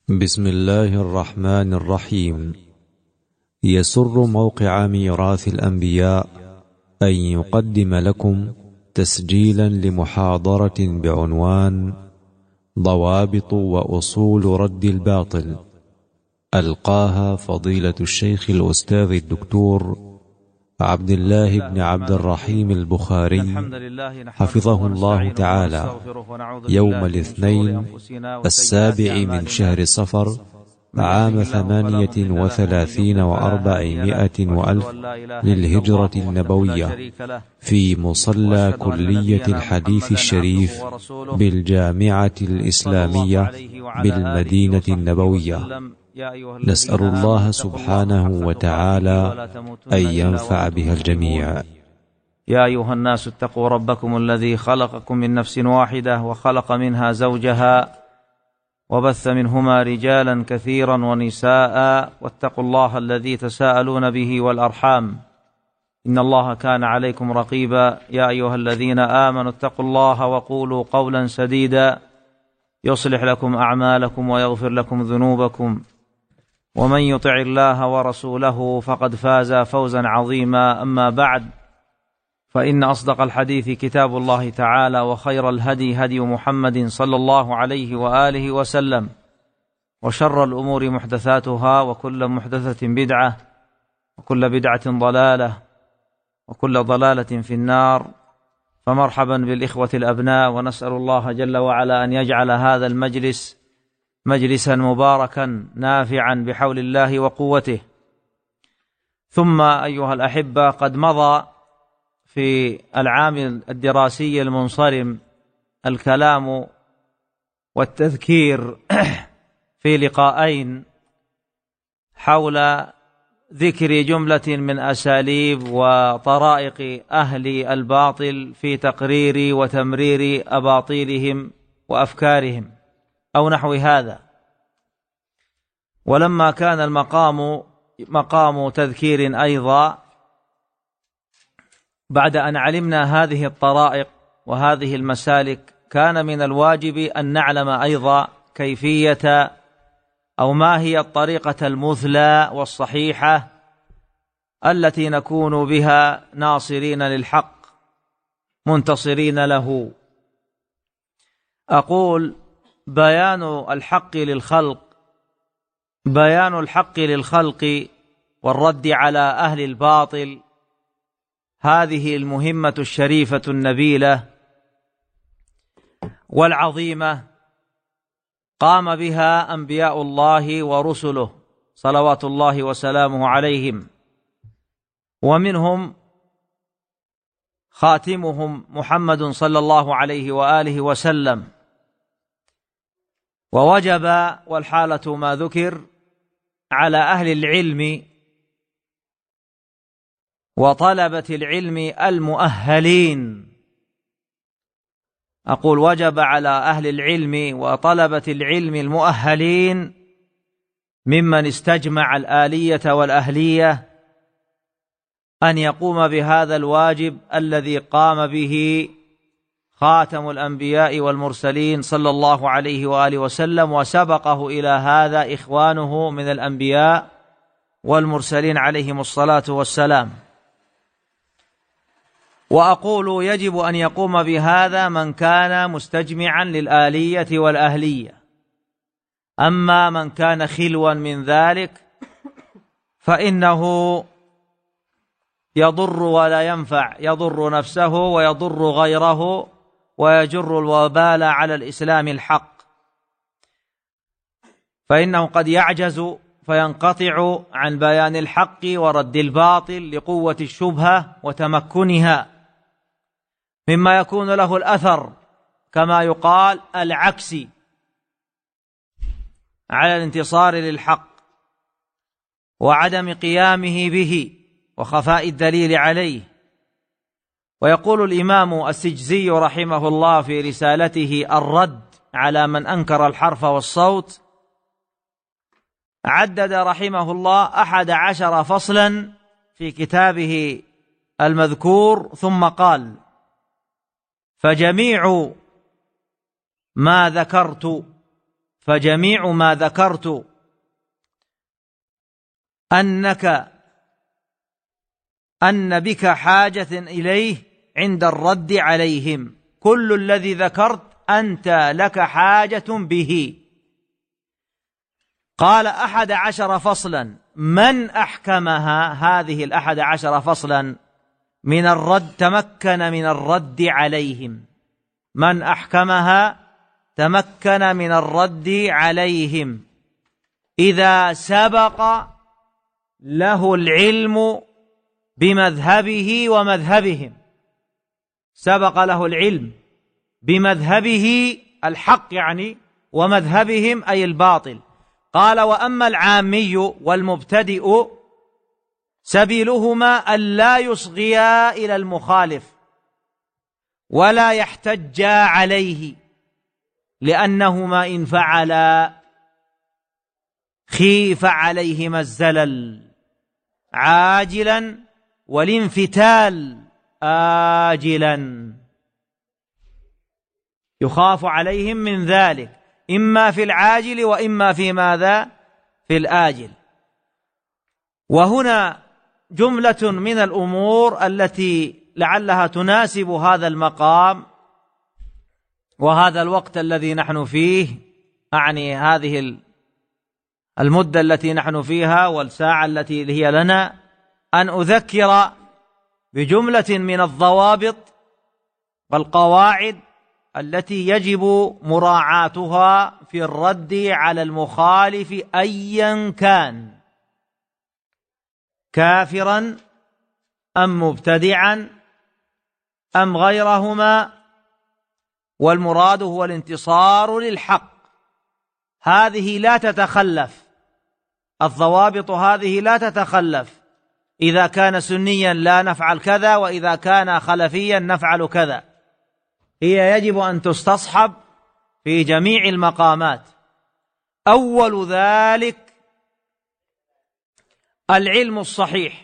بسم الله الرحمن الرحيم. يسر موقع ميراث الأنبياء أن يقدم لكم تسجيلا لمحاضرة بعنوان ضوابط وأصول رد الباطل، ألقاها فضيلة الشيخ الأستاذ الدكتور عبد الله بن عبد الرحيم البخاري حفظه الله تعالى يوم الاثنين 7 من شهر صفر عام 38 و400 وألف للهجرة النبوية في مصلى كلية الحديث الشريف بالجامعة الإسلامية بالمدينة النبوية. نسأل الله سبحانه وتعالى أن ينفع بها الجميع. يا أيها الناس اتقوا ربكم الذي خلقكم من نفس واحدة وخلق منها زوجها وبث منهما رجالا كثيرا ونساء، واتقوا الله الذي تساءلون به والأرحام إن الله كان عليكم رقيبا. يا أيها الذين آمنوا اتقوا الله وقولوا قولا سديدا يصلح لكم أعمالكم ويغفر لكم ذنوبكم، ومن يطع الله ورسوله فقد فاز فوزا عظيما. أما بعد، فإن أصدق الحديث كتاب الله تعالى، وخير الهدي هدي محمد صلى الله عليه وآله وسلم، وشر الأمور محدثاتها، وكل محدثة بدعة، وكل بدعة ضلالة، وكل ضلالة في النار. فمرحبا بالإخوة الأبناء، ونسأل الله جل وعلا أن يجعل هذا المجلس مجلسا مباركا نافعا بحول الله وقوته. ثم أيها الأحبة، قد مضى في العام الدراسي المنصرم الكلام والتذكير في لقاءين حول ذكر جملة من أساليب وطرائق أهل الباطل في تقرير وتمرير أباطيلهم وأفكارهم أو نحو هذا. ولما كان المقام مقام تذكير أيضا، بعد أن علمنا هذه الطرائق وهذه المسالك، كان من الواجب أن نعلم أيضا كيفية أو ما هي الطريقة المثلى والصحيحة التي نكون بها ناصرين للحق منتصرين له. أقول: بيان الحق للخلق والرد على أهل الباطل، هذه المهمة الشريفة النبيلة والعظيمة قام بها أنبياء الله ورسله صلوات الله وسلامه عليهم، ومنهم خاتمهم محمد صلى الله عليه وآله وسلم. ووجب والحالة ما ذكر على أهل العلم وطلبة العلم المؤهلين. أقول: وجب على أهل العلم وطلبة العلم المؤهلين ممن استجمع الآلية والأهلية أن يقوم بهذا الواجب الذي قام به خاتم الأنبياء والمرسلين صلى الله عليه وآله وسلم، وسبقه إلى هذا إخوانه من الأنبياء والمرسلين عليهم الصلاة والسلام. وأقول: يجب أن يقوم بهذا من كان مستجمعا للآلية والأهلية. أما من كان خلوا من ذلك فإنه يضر ولا ينفع، يضر نفسه ويضر غيره، ويجر الوبال على الإسلام الحق، فإنه قد يعجز فينقطع عن بيان الحق ورد الباطل لقوة الشبهة وتمكنها، مما يكون له الأثر كما يقال العكسي على الانتصار للحق وعدم قيامه به وخفاء الدليل عليه. ويقول الإمام السجزي رحمه الله في رسالته الرد على من أنكر الحرف والصوت، عدد رحمه الله 11 فصلا في كتابه المذكور، ثم قال: فجميع ما ذكرت فجميع ما ذكرت أن بك حاجة إليه عند الرد عليهم، كل الذي ذكرت أنت لك حاجة به. قال 11 فصلا، من أحكمها هذه 11 فصلا من الرد تمكن من الرد عليهم، من أحكمها تمكن من الرد عليهم إذا سبق له العلم بمذهبه ومذهبهم، سبق له العلم بمذهبه الحق يعني ومذهبهم أي الباطل. قال وأما العامي والمبتدئ سبيلهما ألا يصغيا إلى المخالف ولا يحتجا عليه، لأنهما إن فعلا خيف عليهما الزلل عاجلا والانفتال آجلا، يخاف عليهم من ذلك إما في العاجل وإما في ماذا؟ في الآجل. وهنا جملة من الأمور التي لعلها تناسب هذا المقام وهذا الوقت الذي نحن فيه، أعني هذه المدة التي نحن فيها والساعة التي هي لنا، أن أذكر بجملة من الضوابط والقواعد التي يجب مراعاتها في الرد على المخالف أيا كان، كافرا أم مبتدعا أم غيرهما، والمراد هو الانتصار للحق. هذه لا تتخلف، الضوابط هذه لا تتخلف، إذا كان سنيا لا نفعل كذا، وإذا كان خلفيا نفعل كذا، هي يجب أن تستصحب في جميع المقامات. أول ذلك العلم الصحيح،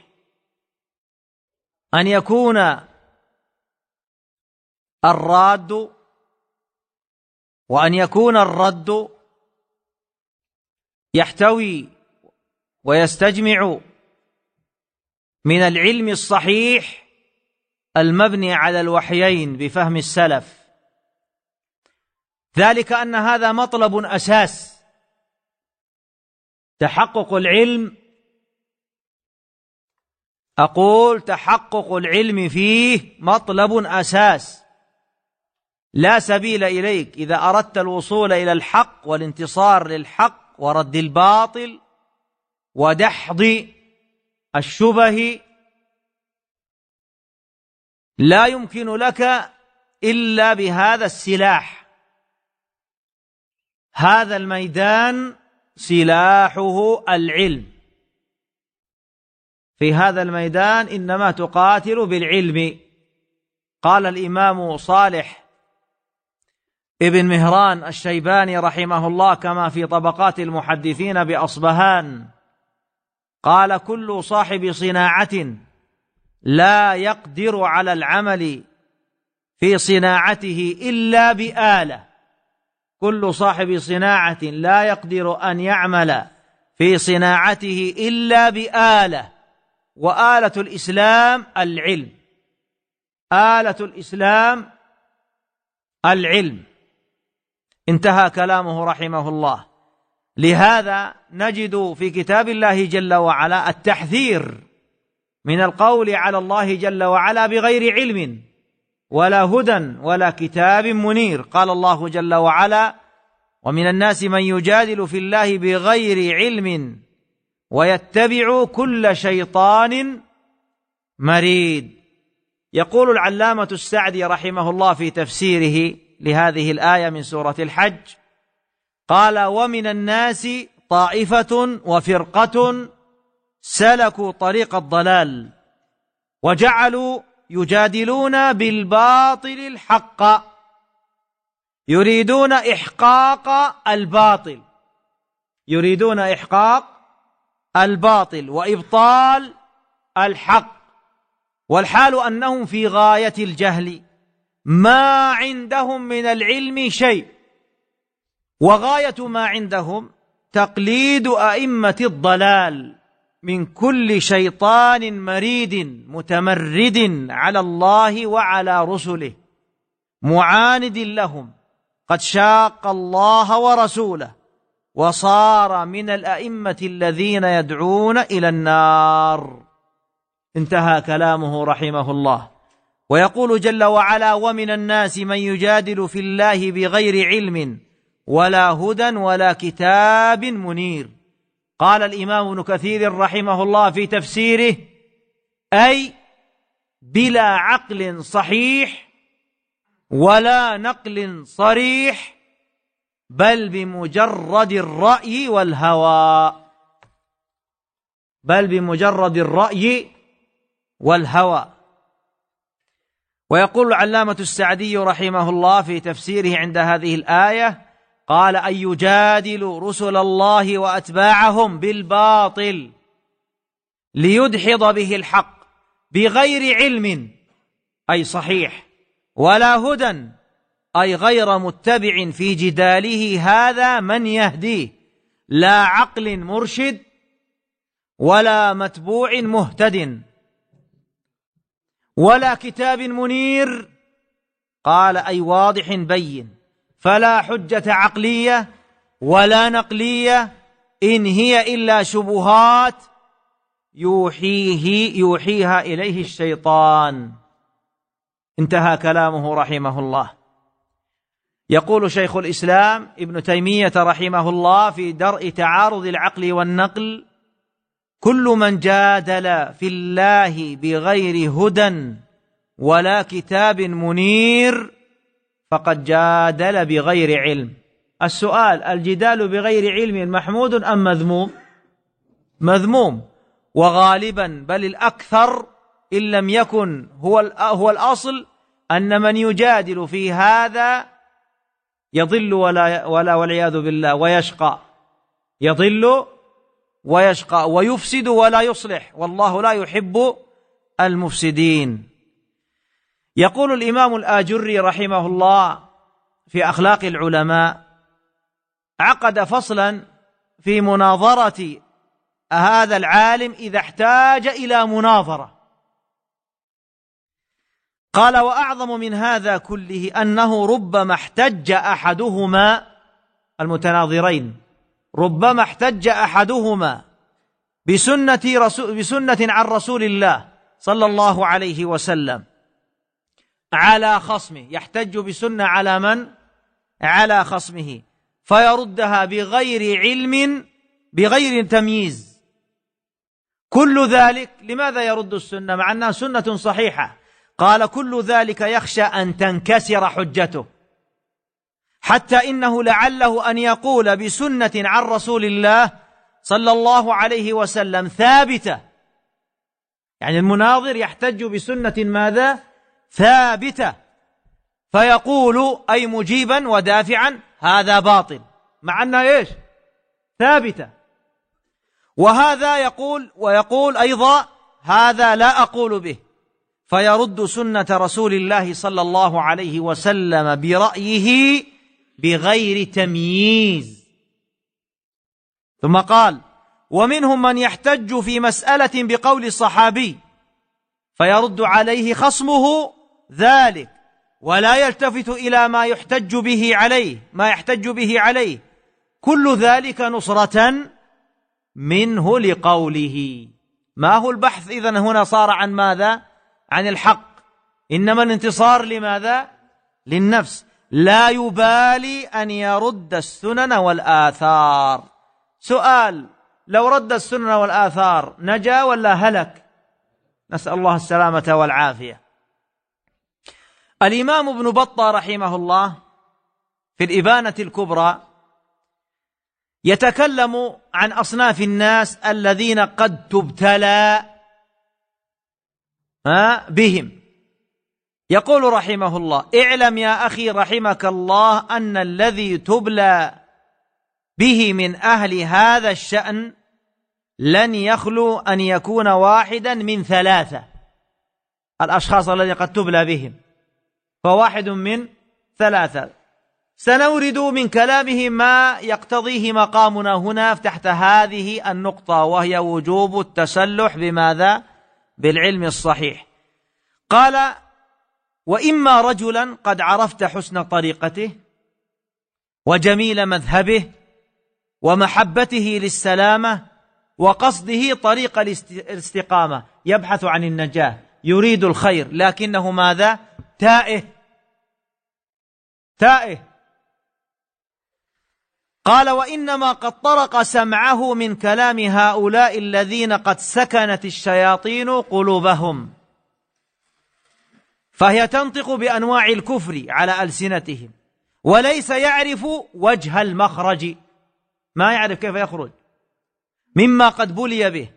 أن يكون الراد وأن يكون الرد يحتوي ويستجمع من العلم الصحيح المبني على الوحيين بفهم السلف، ذلك أن هذا مطلب أساس، تحقق العلم، أقول تحقق العلم فيه مطلب أساس، لا سبيل إليك إذا أردت الوصول إلى الحق والانتصار للحق ورد الباطل ودحض الشبه، لا يمكن لك إلا بهذا السلاح. هذا الميدان سلاحه العلم، في هذا الميدان إنما تقاتل بالعلم. قال الإمام صالح ابن مهران الشيباني رحمه الله كما في طبقات المحدثين بأصبهان، قال كل صاحب صناعة لا يقدر على العمل في صناعته إلا بآلة، كل صاحب صناعة لا يقدر أن يعمل في صناعته إلا بآلة، وآلة الإسلام العلم، آلة الإسلام العلم. انتهى كلامه رحمه الله. لهذا نجد في كتاب الله جل وعلا التحذير من القول على الله جل وعلا بغير علم ولا هدى ولا كتاب منير. قال الله جل وعلا: ومن الناس من يجادل في الله بغير علم ويتبع كل شيطان مريد. يقول العلامة السعدي رحمه الله في تفسيره لهذه الآية من سورة الحج، قال: ومن الناس طائفة وفرقة سلكوا طريق الضلال وجعلوا يجادلون بالباطل الحق، يريدون إحقاق الباطل، يريدون إحقاق الباطل وإبطال الحق، والحال أنهم في غاية الجهل، ما عندهم من العلم شيء، وغاية ما عندهم تقليد أئمة الضلال من كل شيطان مريد متمرد على الله وعلى رسله معاند لهم، قد شاق الله ورسوله وصار من الأئمة الذين يدعون إلى النار. انتهى كلامه رحمه الله. ويقول جل وعلا: ومن الناس من يجادل في الله بغير علم ولا هدى ولا كتاب منير. قال الإمام ابن كثير رحمه الله في تفسيره: أي بلا عقل صحيح ولا نقل صريح، بل بمجرد الرأي والهوى. بل بمجرد الرأي والهوى. ويقول العلامة السعدي رحمه الله في تفسيره عند هذه الآية: قال: أن يجادل رسل الله وأتباعهم بالباطل ليدحض به الحق بغير علم أي صحيح، ولا هدى أي غير متبع في جداله هذا من يهديه، لا عقل مرشد ولا متبوع مهتد، ولا كتاب منير. قال: أي واضح بين، فلا حجة عقلية ولا نقلية، إن هي إلا شبهات يوحيها إليه الشيطان. انتهى كلامه رحمه الله. يقول شيخ الإسلام ابن تيمية رحمه الله في درء تعارض العقل والنقل: كل من جادل في الله بغير هدى ولا كتاب منير فقد جادل بغير علم. السؤال: الجدال بغير علم محمود أم مذموم؟ مذموم. وغالبا بل الأكثر إن لم يكن هو الأصل أن من يجادل في هذا يضل والعياذ بالله ويشقى، يضل ويشقى ويفسد ولا يصلح، والله لا يحب المفسدين. يقول الإمام الآجري رحمه الله في أخلاق العلماء: عقد فصلا في مناظرة هذا العالم إذا احتاج إلى مناظرة. قال: وأعظم من هذا كله أنه ربما احتج أحدهما، المتناظرين ربما احتج أحدهما بسنة عن رسول الله صلى الله عليه وسلم على خصمه، يحتج بسنة على من؟ على خصمه، فيردها بغير علم بغير تمييز. كل ذلك لماذا يرد السنة مع أنها سنة صحيحة؟ قال: كل ذلك يخشى أن تنكسر حجته، حتى إنه لعله أن يقول بسنة عن رسول الله صلى الله عليه وسلم ثابتة، يعني المناظر يحتج بسنة ماذا؟ ثابتة، فيقول أي مجيبا ودافعا هذا باطل، مع أنها إيش؟ ثابتة. وهذا ويقول أيضا هذا لا أقول به، فيرد سنة رسول الله صلى الله عليه وسلم برأيه بغير تمييز. ثم قال: ومنهم من يحتج في مسألة بقول الصحابي فيرد عليه خصمه ذلك ولا يلتفت إلى ما يحتج به عليه، كل ذلك نصرة منه لقوله. ما هو البحث إذن هنا صار عن ماذا؟ عن الحق، إنما الانتصار لماذا؟ للنفس. لا يبالي أن يرد السنن والآثار. سؤال: لو رد السنن والآثار نجا ولا هلك؟ نسأل الله السلامة والعافية. الإمام ابن بطة رحمه الله في الإبانة الكبرى يتكلم عن أصناف الناس الذين قد تبتلى بهم. يقول رحمه الله: اعلم يا أخي رحمك الله أن الذي تبلى به من أهل هذا الشأن لن يخلو أن يكون واحدا من ثلاثة. الأشخاص الذين قد تبلى بهم فواحد من ثلاثة. سنورد من كلامه ما يقتضيه مقامنا هنا تحت هذه النقطة، وهي وجوب التسلح بماذا؟ بالعلم الصحيح. قال: وإما رجلا قد عرفت حسن طريقته وجميل مذهبه ومحبته للسلامة وقصده طريق الاستقامة، يبحث عن النجاة، يريد الخير، لكنه ماذا؟ تائه. قال: وإنما قد طرق سمعه من كلام هؤلاء الذين قد سكنت الشياطين قلوبهم، فهي تنطق بأنواع الكفر على ألسنتهم، وليس يعرف وجه المخرج، ما يعرف كيف يخرج مما قد بلي به.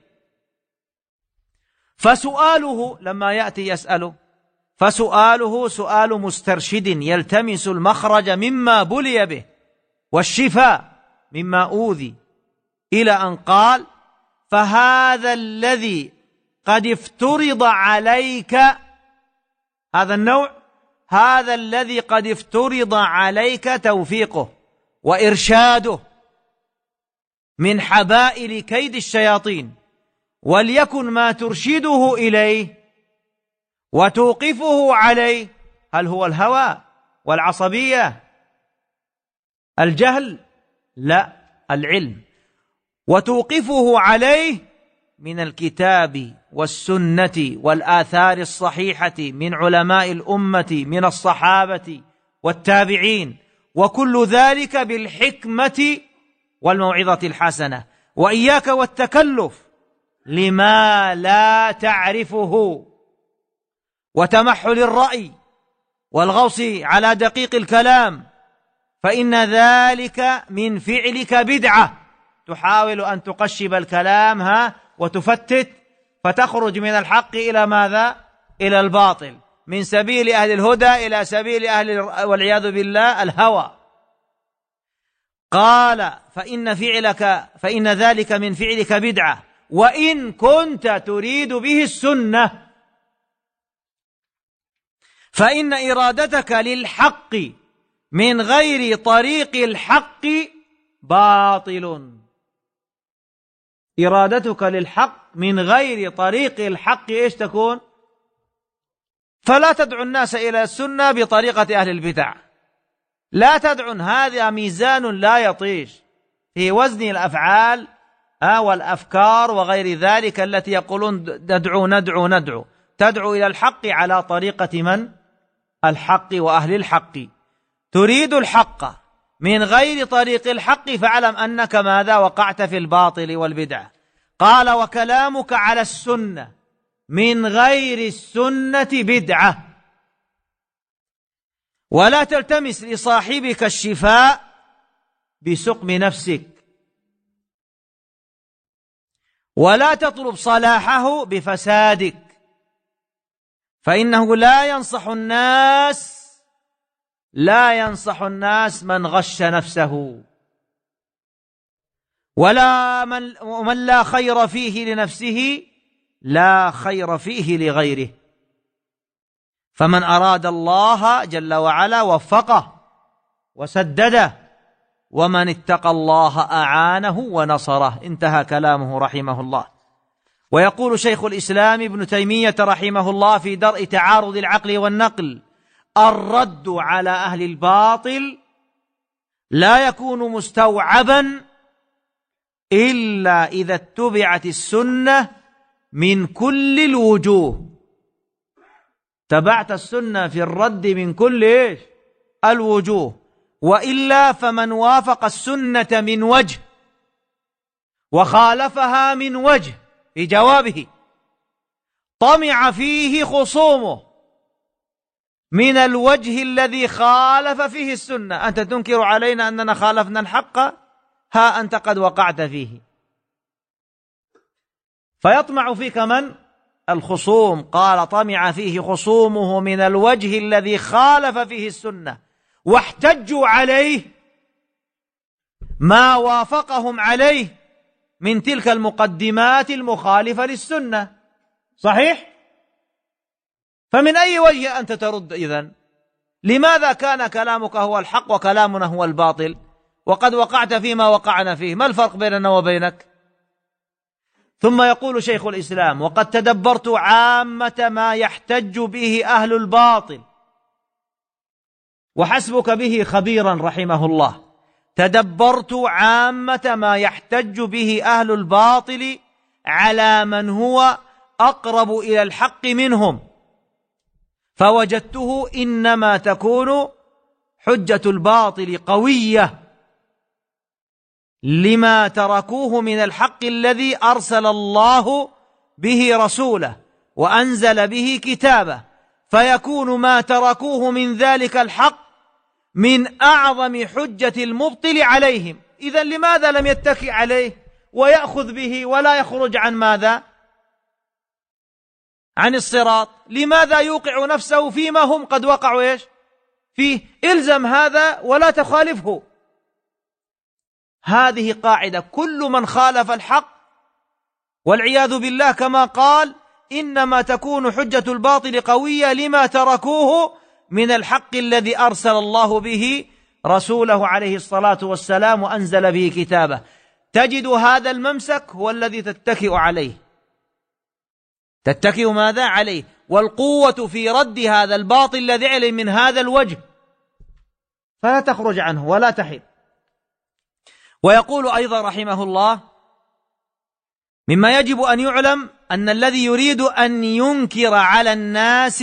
فسؤاله لما يأتي يسأله، فسؤاله سؤال مسترشد يلتمس المخرج مما بلي به والشفاء مما أوذي، إلى أن قال: فهذا الذي قد افترض عليك، هذا النوع، هذا الذي قد افترض عليك توفيقه وإرشاده من حبائل كيد الشياطين، وليكن ما ترشده إليه وتوقفه عليه، هل هو الهوى والعصبية الجهل؟ لا، العلم. وتوقفه عليه من الكتاب والسنة والآثار الصحيحة من علماء الأمة من الصحابة والتابعين، وكل ذلك بالحكمة والموعظة الحسنة، وإياك والتكلف لما لا تعرفه وتمحل الرأي والغوص على دقيق الكلام، فإن ذلك من فعلك بدعة، تحاول أن تقشب الكلام وتفتت، فتخرج من الحق إلى ماذا؟ إلى الباطل، من سبيل أهل الهدى إلى سبيل أهل والعياذ بالله الهوى. قال: فإن ذلك من فعلك بدعة، وإن كنت تريد به السنة، فإن إرادتك للحق من غير طريق الحق باطل. إرادتك للحق من غير طريق الحق إيش تكون؟ فلا تدعو الناس إلى السنة بطريقة أهل البدع، لا تدعو، هذا ميزان لا يطيش في وزن الأفعال والأفكار وغير ذلك التي يقولون ندعو، تدعو إلى الحق على طريقة من؟ الحق وأهل الحق. تريد الحق من غير طريق الحق، فاعلم أنك ماذا؟ وقعت في الباطل والبدعة. قال: وكلامك على السنة من غير السنة بدعة، ولا تلتمس لصاحبك الشفاء بسقم نفسك، ولا تطلب صلاحه بفسادك، فإنه لا ينصح الناس من غش نفسه، ومن لا خير فيه لنفسه لا خير فيه لغيره. فمن أراد الله جل وعلا وفقه وسدده، ومن اتقى الله أعانه ونصره. انتهى كلامه رحمه الله. ويقول شيخ الإسلام ابن تيمية رحمه الله في درء تعارض العقل والنقل: الرد على أهل الباطل لا يكون مستوعبا إلا إذا اتبعت السنة من كل الوجوه. تبعت السنة في الرد من كل الوجوه، وإلا فمن وافق السنة من وجه وخالفها من وجه في جوابه طمع فيه خصومه من الوجه الذي خالف فيه السنة. أنت تنكر علينا أننا خالفنا الحق، ها أنت قد وقعت فيه. فيطمع فيك من؟ الخصوم. قال: طمع فيه خصومه من الوجه الذي خالف فيه السنة، واحتجوا عليه ما وافقهم عليه من تلك المقدمات المخالفة للسنة. صحيح؟ فمن أي وجه أنت ترد إذن؟ لماذا كان كلامك هو الحق وكلامنا هو الباطل وقد وقعت فيما وقعنا فيه؟ ما الفرق بيننا وبينك؟ ثم يقول شيخ الإسلام: وقد تدبرت عامة ما يحتج به أهل الباطل، وحسبك به خبيرا رحمه الله، تدبرت عامة ما يحتج به أهل الباطل على من هو أقرب إلى الحق منهم، فوجدته إنما تكون حجة الباطل قوية لما تركوه من الحق الذي أرسل الله به رسوله وأنزل به كتابه، فيكون ما تركوه من ذلك الحق من أعظم حجة المبطل عليهم. إذن لماذا لم يتكئ عليه ويأخذ به ولا يخرج عن ماذا؟ عن الصراط. لماذا يوقع نفسه فيما هم قد وقعوا إيش فيه؟ إلزم هذا ولا تخالفه. هذه قاعدة: كل من خالف الحق والعياذ بالله كما قال إنما تكون حجة الباطل قوية لما تركوه من الحق الذي أرسل الله به رسوله عليه الصلاة والسلام وأنزل به كتابه. تجد هذا الممسك هو الذي تتكئ عليه، تتكئ ماذا عليه، والقوة في رد هذا الباطل الذي عليه من هذا الوجه، فلا تخرج عنه ولا تحد. ويقول أيضا رحمه الله: مما يجب أن يعلم أن الذي يريد أن ينكر على الناس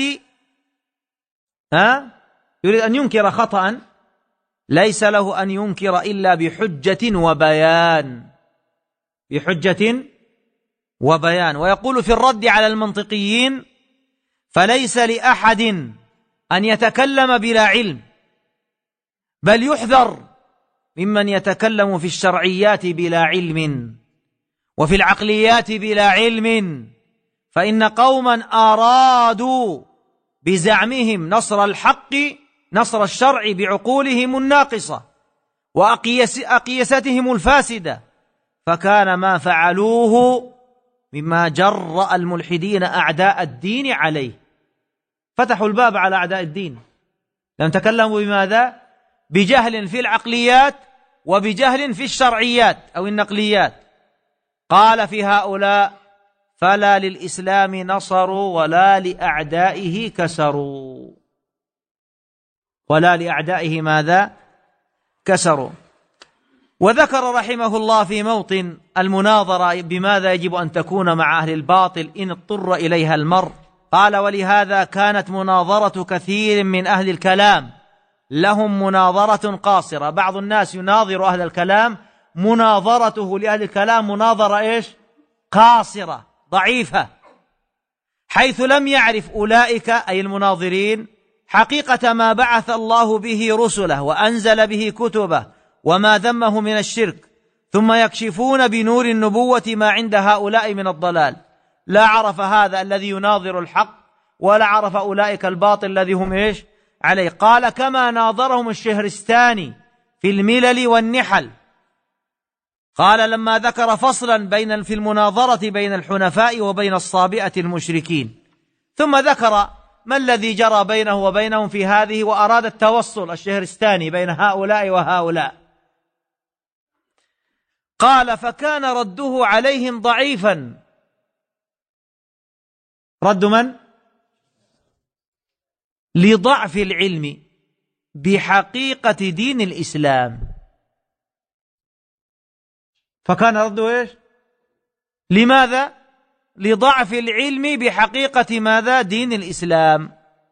يريد أن ينكر خطأ ليس له أن ينكر إلا بحجة وبيان، بحجة وبيان. ويقول في الرد على المنطقيين: فليس لأحد أن يتكلم بلا علم، بل يحذر ممن يتكلم في الشرعيات بلا علم وفي العقليات بلا علم، فإن قوما أرادوا بزعمهم نصر الحق نصر الشرع بعقولهم الناقصة وأقيستهم الفاسدة، فكان ما فعلوه مما جرأ الملحدين أعداء الدين عليه. فتحوا الباب على أعداء الدين، لم تكلموا بماذا؟ بجهل في العقليات وبجهل في الشرعيات أو النقليات. قال في هؤلاء: فلا للإسلام نصروا ولا لأعدائه كسروا. ولا لأعدائه ماذا؟ كسروا. وذكر رحمه الله في موطن المناظرة بماذا يجب أن تكون مع أهل الباطل إن اضطر إليها المرء، قال: ولهذا كانت مناظرة كثير من أهل الكلام لهم مناظرة قاصرة. بعض الناس يناظر أهل الكلام، مناظرته لأهل الكلام مناظرة إيش؟ قاصرة ضعيفة، حيث لم يعرف أولئك أي المناظرين حقيقة ما بعث الله به رسله وأنزل به كتبه وما ذمه من الشرك، ثم يكشفون بنور النبوة ما عند هؤلاء من الضلال. لا عرف هذا الذي يناظر الحق ولا عرف أولئك الباطل الذي هم إيش عليه. قال: كما ناظرهم الشهرستاني في الملل والنحل. قال: لما ذكر فصلا في المناظرة بين الحنفاء وبين الصابئة المشركين، ثم ذكر ما الذي جرى بينه وبينهم في هذه، وأراد التوصل الشهرستاني بين هؤلاء وهؤلاء. قال: فكان رده عليهم ضعيفا. رد من؟ لضعف العلم بحقيقة دين الإسلام. فكان رده إيش؟ لماذا؟ لضعف العلم بحقيقة ماذا؟ دين الإسلام.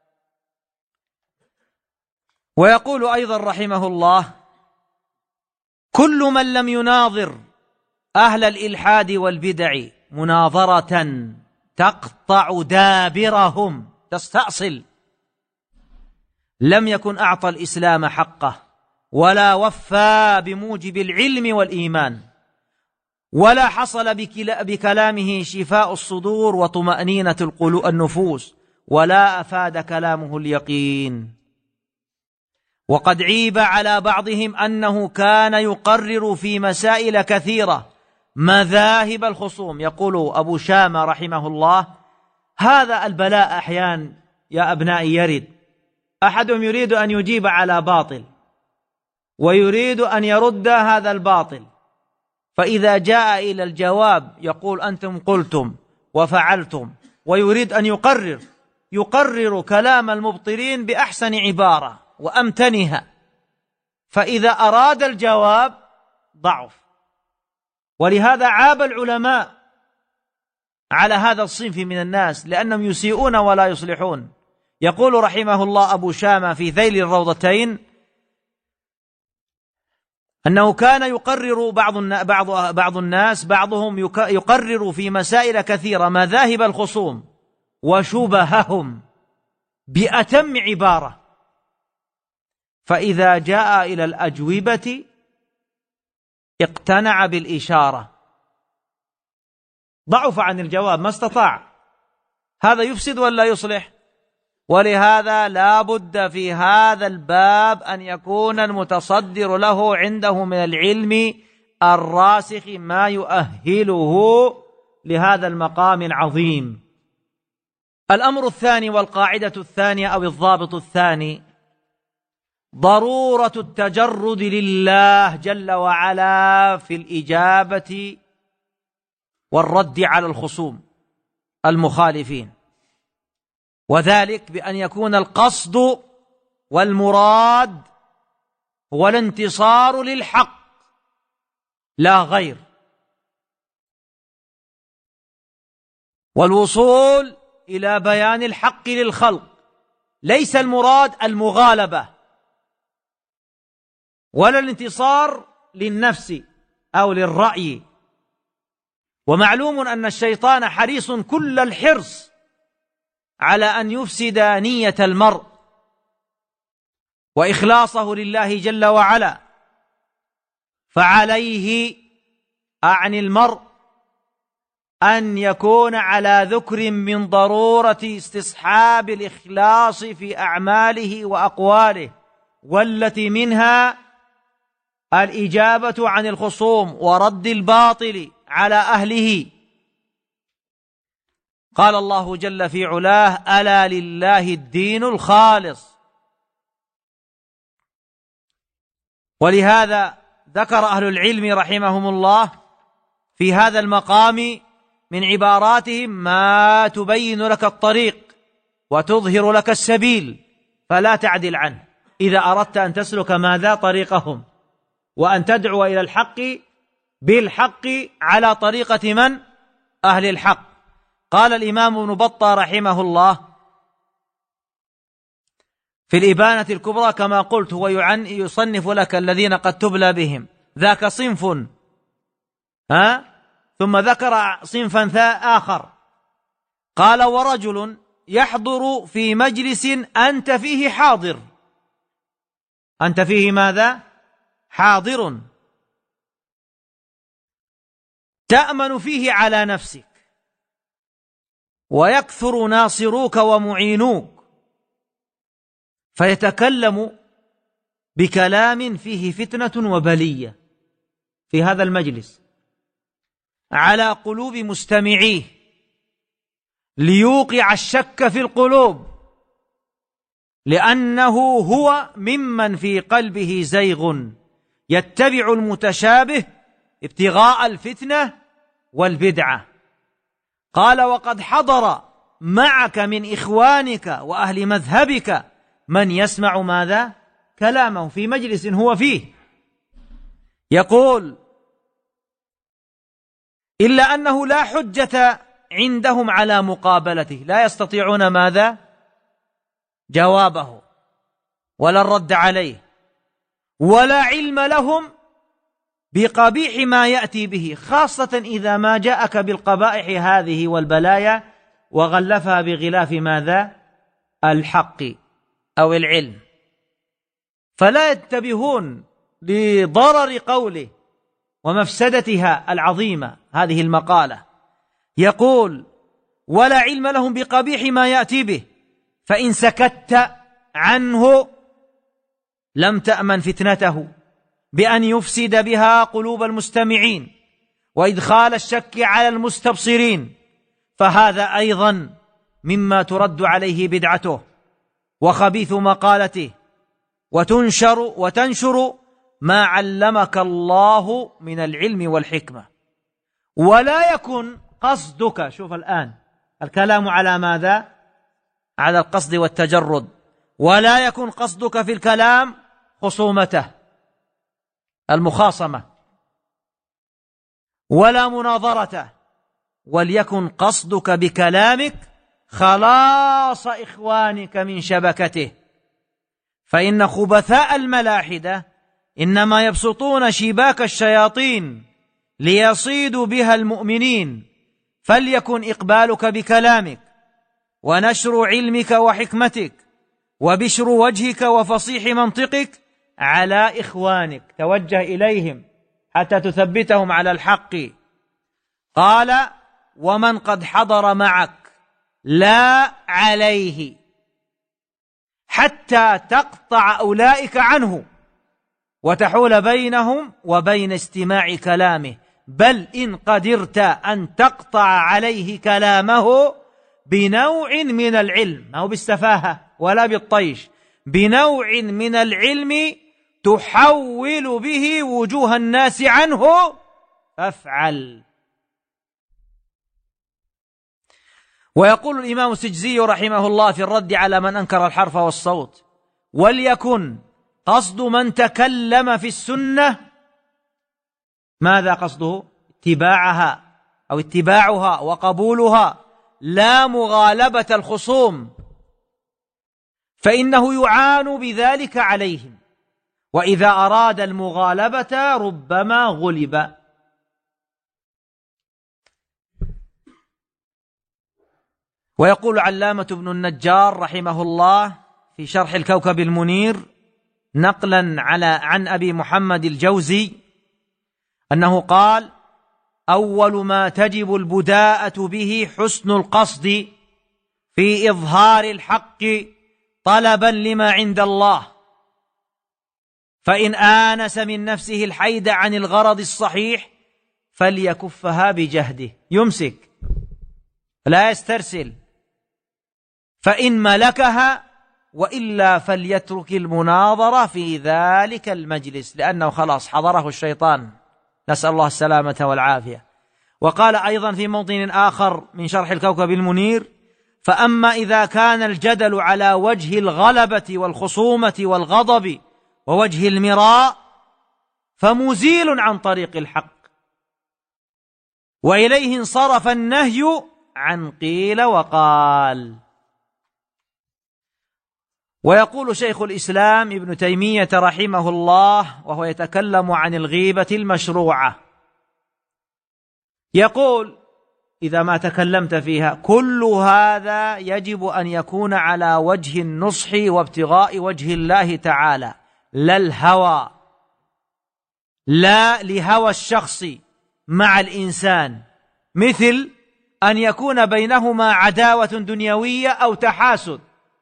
ويقول أيضا رحمه الله: كل من لم يناظر أهل الإلحاد والبدع مناظرة تقطع دابرهم تستأصل لم يكن أعطى الإسلام حقه ولا وفى بموجب العلم والإيمان، ولا حصل بكلامه شفاء الصدور وطمأنينة النفوس، ولا أفاد كلامه اليقين. وقد عيب على بعضهم أنه كان يقرر في مسائل كثيرة مذاهب الخصوم. يقول أبو شامة رحمه الله: هذا البلاء أحيان يا أبنائي يرد، أحدهم يريد أن يجيب على باطل ويريد أن يرد هذا الباطل، فإذا جاء إلى الجواب يقول أنتم قلتم وفعلتم، ويريد أن يقرر كلام المبطلين بأحسن عبارة وأمتنها، فإذا أراد الجواب ضعف. ولهذا عاب العلماء على هذا الصنف من الناس لأنهم يسيئون ولا يصلحون. يقول رحمه الله أبو شامة في ذيل الروضتين أنه كان يقرر بعض الناس، بعضهم يقرر في مسائل كثيرة مذاهب الخصوم وشبههم بأتم عبارة، فإذا جاء إلى الأجوبة اقتنع بالإشارة، ضعف عن الجواب ما استطاع. هذا يفسد ولا يصلح؟ ولهذا لا بد في هذا الباب أن يكون المتصدر له عنده من العلم الراسخ ما يؤهله لهذا المقام العظيم. الأمر الثاني والقاعدة الثانية أو الضابط الثاني ضرورة التجرد لله جل وعلا في الإجابة والرد على الخصوم المخالفين، وذلك بأن يكون القصد والمراد هو الانتصار للحق لا غير، والوصول إلى بيان الحق للخلق، ليس المراد المغالبة ولا الانتصار للنفس أو للرأي. ومعلوم أن الشيطان حريص كل الحرص على أن يفسد نية المرء وإخلاصه لله جل وعلا، فعليه أعني المرء أن يكون على ذكر من ضرورة استصحاب الإخلاص في أعماله وأقواله، والتي منها الإجابة عن الخصوم ورد الباطل على أهله. قال الله جل في علاه: ألا لله الدين الخالص. ولهذا ذكر أهل العلم رحمهم الله في هذا المقام من عباراتهم ما تبين لك الطريق وتظهر لك السبيل فلا تعدل عنه، إذا أردت أن تسلك ماذا طريقهم وأن تدعو إلى الحق بالحق على طريقة من؟ أهل الحق. قال الإمام ابن بطة رحمه الله في الإبانة الكبرى كما قلت هو يصنف لك الذين قد تبلى بهم، ذاك صنف ثم ذكر صنفا آخر، قال: ورجل يحضر في مجلس أنت فيه حاضر. أنت فيه ماذا؟ حاضر، تأمن فيه على نفسك ويكثر ناصروك ومعينوك، فيتكلم بكلام فيه فتنة وبلية في هذا المجلس على قلوب مستمعيه ليوقع الشك في القلوب، لأنه هو ممن في قلبه زيغ يتبع المتشابه ابتغاء الفتنة والبدعة. قال: وقد حضر معك من إخوانك وأهل مذهبك من يسمع ماذا؟ كلامه في مجلس هو فيه، يقول: إلا أنه لا حجة عندهم على مقابلته، لا يستطيعون ماذا؟ جوابه ولا الرد عليه، ولا علم لهم بقبيح ما يأتي به، خاصة إذا ما جاءك بالقبائح هذه والبلايا وغلفها بغلاف ماذا؟ الحق أو العلم، فلا ينتبهون لضرر قوله ومفسدتها العظيمة. هذه المقالة يقول: ولا علم لهم بقبيح ما يأتي به، فإن سكت عنه لم تأمن فتنته بأن يفسد بها قلوب المستمعين وإدخال الشك على المستبصرين، فهذا أيضا مما ترد عليه بدعته وخبيث مقالته، وتنشر ما علمك الله من العلم والحكمة. ولا يكن قصدك، شوف الآن الكلام على ماذا؟ على القصد والتجرد. ولا يكن قصدك في الكلام خصومته، المخاصمة، ولا مناظرته، وليكن قصدك بكلامك خلاص إخوانك من شبكته. فإن خبثاء الملاحدة إنما يبسطون شباك الشياطين ليصيدوا بها المؤمنين. فليكن إقبالك بكلامك ونشر علمك وحكمتك وبشر وجهك وفصيح منطقك على إخوانك، توجه إليهم حتى تثبتهم على الحق. قال: ومن قد حضر معك لا عليه، حتى تقطع أولئك عنه وتحول بينهم وبين استماع كلامه، بل إن قدرت أن تقطع عليه كلامه بنوع من العلم، ما هو بالسفاهة ولا بالطيش، بنوع من العلم تحول به وجوه الناس عنه، فافعل. ويقول الإمام السجزي رحمه الله في الرد على من أنكر الحرف والصوت: وليكن قصد من تكلم في السنة، ماذا قصده؟ اتباعها أو اتباعها وقبولها، لا مغالبة الخصوم، فإنه يعان بذلك عليهم، وإذا أراد المغالبة ربما غلب. ويقول علامة ابن النجار رحمه الله في شرح الكوكب المنير نقلا عن أبي محمد الجوزي أنه قال: أول ما تجب البداءة به حسن القصد في إظهار الحق طلبا لما عند الله، فإن آنس من نفسه الحيد عن الغرض الصحيح فليكفها بجهده، يمسك لا يسترسل، فإن ملكها، وإلا فليترك المناظرة في ذلك المجلس، لأنه خلاص حضره الشيطان، نسأل الله السلامة والعافية. وقال أيضا في موطن آخر من شرح الكوكب المنير: فأما إذا كان الجدل على وجه الغلبة والخصومة والغضب ووجه المراء فمزيل عن طريق الحق، وإليه انصرف النهي عن قيل وقال. ويقول شيخ الإسلام ابن تيمية رحمه الله وهو يتكلم عن الغيبة المشروعة، يقول: إذا ما تكلمت فيها كل هذا يجب أن يكون على وجه النصح وابتغاء وجه الله تعالى، لا الهوى، لا لهوى الشخص مع الإنسان، مثل أن يكون بينهما عداوة دنيوية أو تحاسد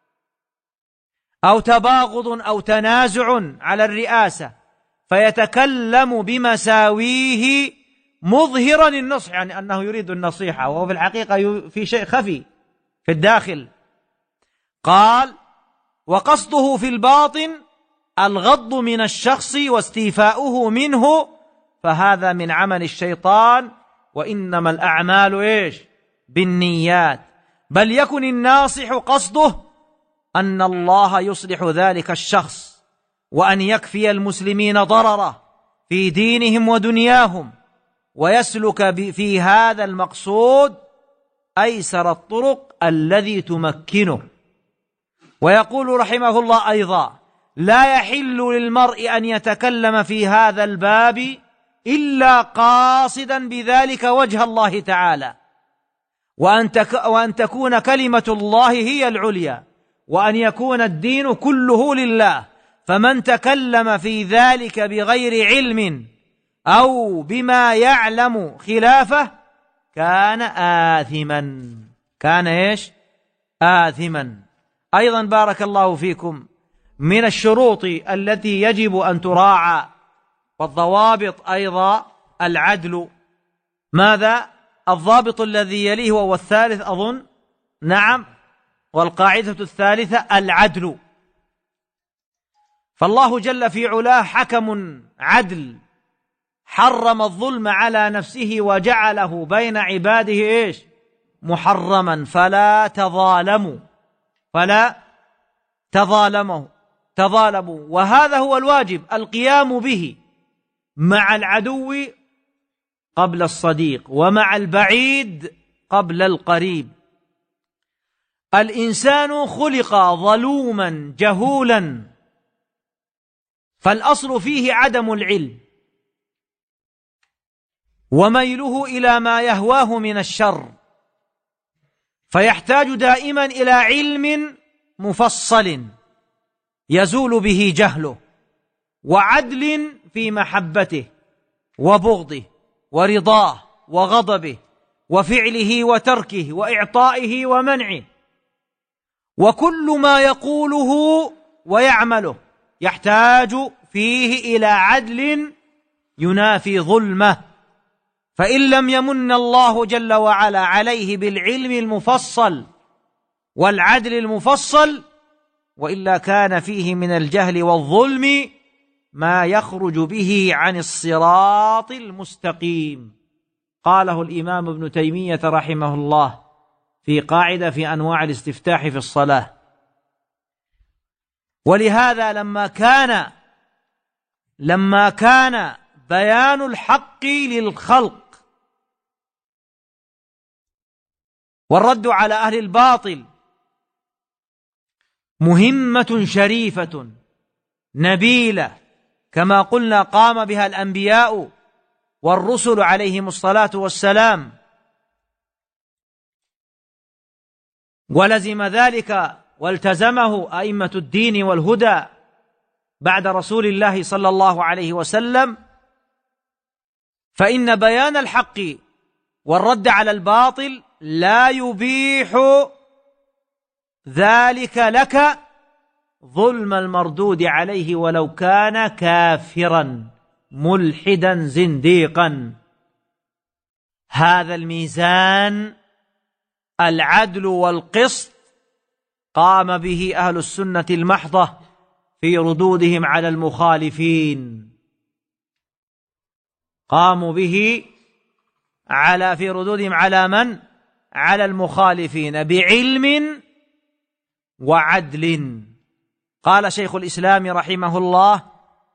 أو تباغض أو تنازع على الرئاسة، فيتكلم بمساويه مظهرا النصح، يعني أنه يريد النصيحة وهو في الحقيقة في شيء خفي في الداخل. قال: وقصده في الباطن الغض من الشخص واستيفاؤه منه، فهذا من عمل الشيطان، وإنما الأعمال بالنيات. بل يكن الناصح قصده أن الله يصلح ذلك الشخص، وأن يكفي المسلمين ضرره في دينهم ودنياهم، ويسلك في هذا المقصود أيسر الطرق الذي تمكنه. ويقول رحمه الله أيضا: لا يحل للمرء أن يتكلم في هذا الباب إلا قاصدا بذلك وجه الله تعالى، وأن تكون كلمة الله هي العليا، وأن يكون الدين كله لله. فمن تكلم في ذلك بغير علم أو بما يعلم خلافه كان آثما. كان آثما. أيضا بارك الله فيكم من الشروط التي يجب أن تراعى والضوابط أيضا العدل. ماذا؟ الضابط الذي يليه وهو الثالث أظن، نعم، والقاعدة الثالثة العدل. فالله جل في علاه حكم عدل، حرم الظلم على نفسه وجعله بين عباده إيش؟ محرما، فلا تظالموا، وهذا هو الواجب القيام به مع العدو قبل الصديق، ومع البعيد قبل القريب. الإنسان خلق ظلوما جهولا، فالأصل فيه عدم العلم وميله إلى ما يهواه من الشر، فيحتاج دائما إلى علم مفصل يزول به جهله، وعدل في محبته وبغضه ورضاه وغضبه وفعله وتركه وإعطائه ومنعه، وكل ما يقوله ويعمله يحتاج فيه إلى عدل ينافي ظلمه. فإن لم يمن الله جل وعلا عليه بالعلم المفصل والعدل المفصل، وإلا كان فيه من الجهل والظلم ما يخرج به عن الصراط المستقيم. قاله الإمام ابن تيمية رحمه الله في قاعدة في أنواع الاستفتاح في الصلاة. ولهذا لما كان بيان الحق للخلق والرد على أهل الباطل مهمة شريفة نبيلة، كما قلنا قام بها الأنبياء والرسل عليهم الصلاة والسلام، ولزم ذلك والتزمه أئمة الدين والهدى بعد رسول الله صلى الله عليه وسلم. فإن بيان الحق والرد على الباطل لا يبيح ذلك لك ظلم المردود عليه ولو كان كافرا ملحدا زنديقا. هذا الميزان العدل والقسط قام به أهل السنة المحضة في ردودهم على المخالفين، قاموا به في ردودهم على من؟ على المخالفين بعلم وعدل. قال شيخ الإسلام رحمه الله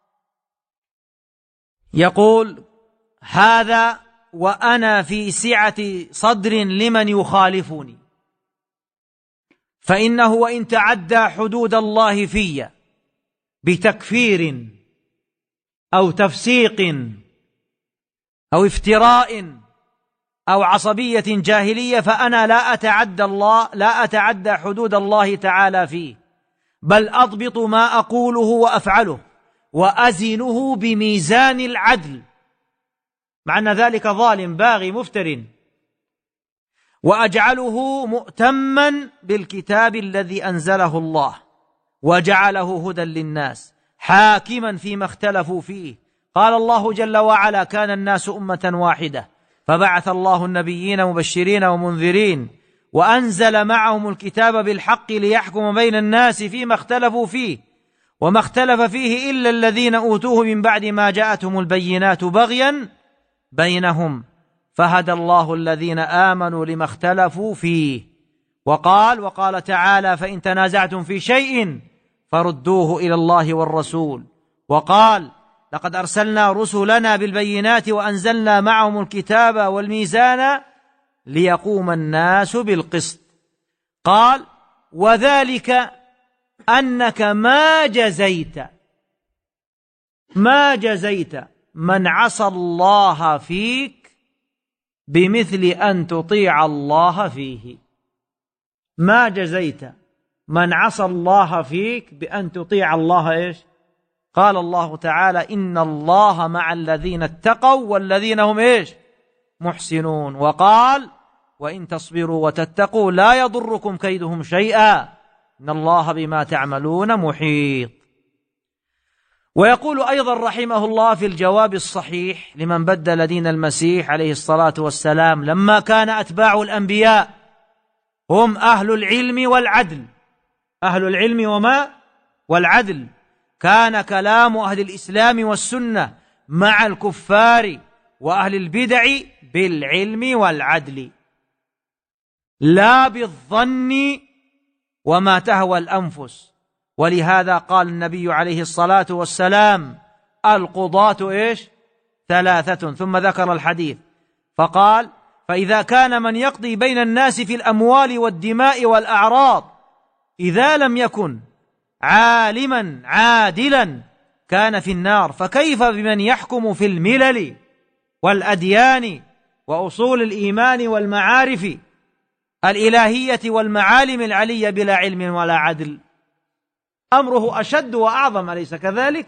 يقول: هذا وأنا في سعة صدر لمن يخالفني، فإنه وإن تعدى حدود الله في بتكفير أو تفسيق أو افتراء أو عصبية جاهلية، فأنا لا أتعدى حدود الله تعالى فيه، بل أضبط ما أقوله وأفعله وأزنه بميزان العدل، معنى ذلك ظالم باغي مفتر، وأجعله مؤتما بالكتاب الذي أنزله الله وجعله هدى للناس حاكما فيما اختلفوا فيه. قال الله جل وعلا: كان الناس أمة واحدة فبعث الله النبيين مبشرين ومنذرين وأنزل معهم الكتاب بالحق ليحكم بين الناس فيما اختلفوا فيه، وما اختلف فيه إلا الذين أوتوه من بعد ما جاءتهم البينات بغيا بينهم، فهدى الله الذين آمنوا لما اختلفوا فيه. وقال تعالى: فإن تنازعتم في شيء فردوه إلى الله والرسول. وقال: لقد أرسلنا رسلنا بالبينات وأنزلنا معهم الكتاب والميزان ليقوم الناس بالقسط. قال: وذلك أنك ما جزيت من عصى الله فيك بمثل أن تطيع الله فيه. ما جزيت من عصى الله فيك بأن تطيع الله إيش؟ قال الله تعالى: إن الله مع الذين اتقوا والذين هم إيش؟ محسنون. وقال: وإن تصبروا وتتقوا لا يضركم كيدهم شيئا إن الله بما تعملون محيط. ويقول أيضا رحمه الله في الجواب الصحيح لمن بدل دين المسيح عليه الصلاة والسلام: لما كان أتباع الأنبياء هم أهل العلم والعدل. أهل العلم والعدل. كان كلام أهل الإسلام والسنة مع الكفار وأهل البدع بالعلم والعدل، لا بالظن وما تهوى الأنفس. ولهذا قال النبي عليه الصلاة والسلام: القضاة ثلاثة، ثم ذكر الحديث فقال: فإذا كان من يقضي بين الناس في الأموال والدماء والأعراض إذا لم يكن عالما عادلا كان في النار، فكيف بمن يحكم في الملل والأديان وأصول الإيمان والمعارف الإلهية والمعالم العلية بلا علم ولا عدل؟ أمره أشد وأعظم، أليس كذلك؟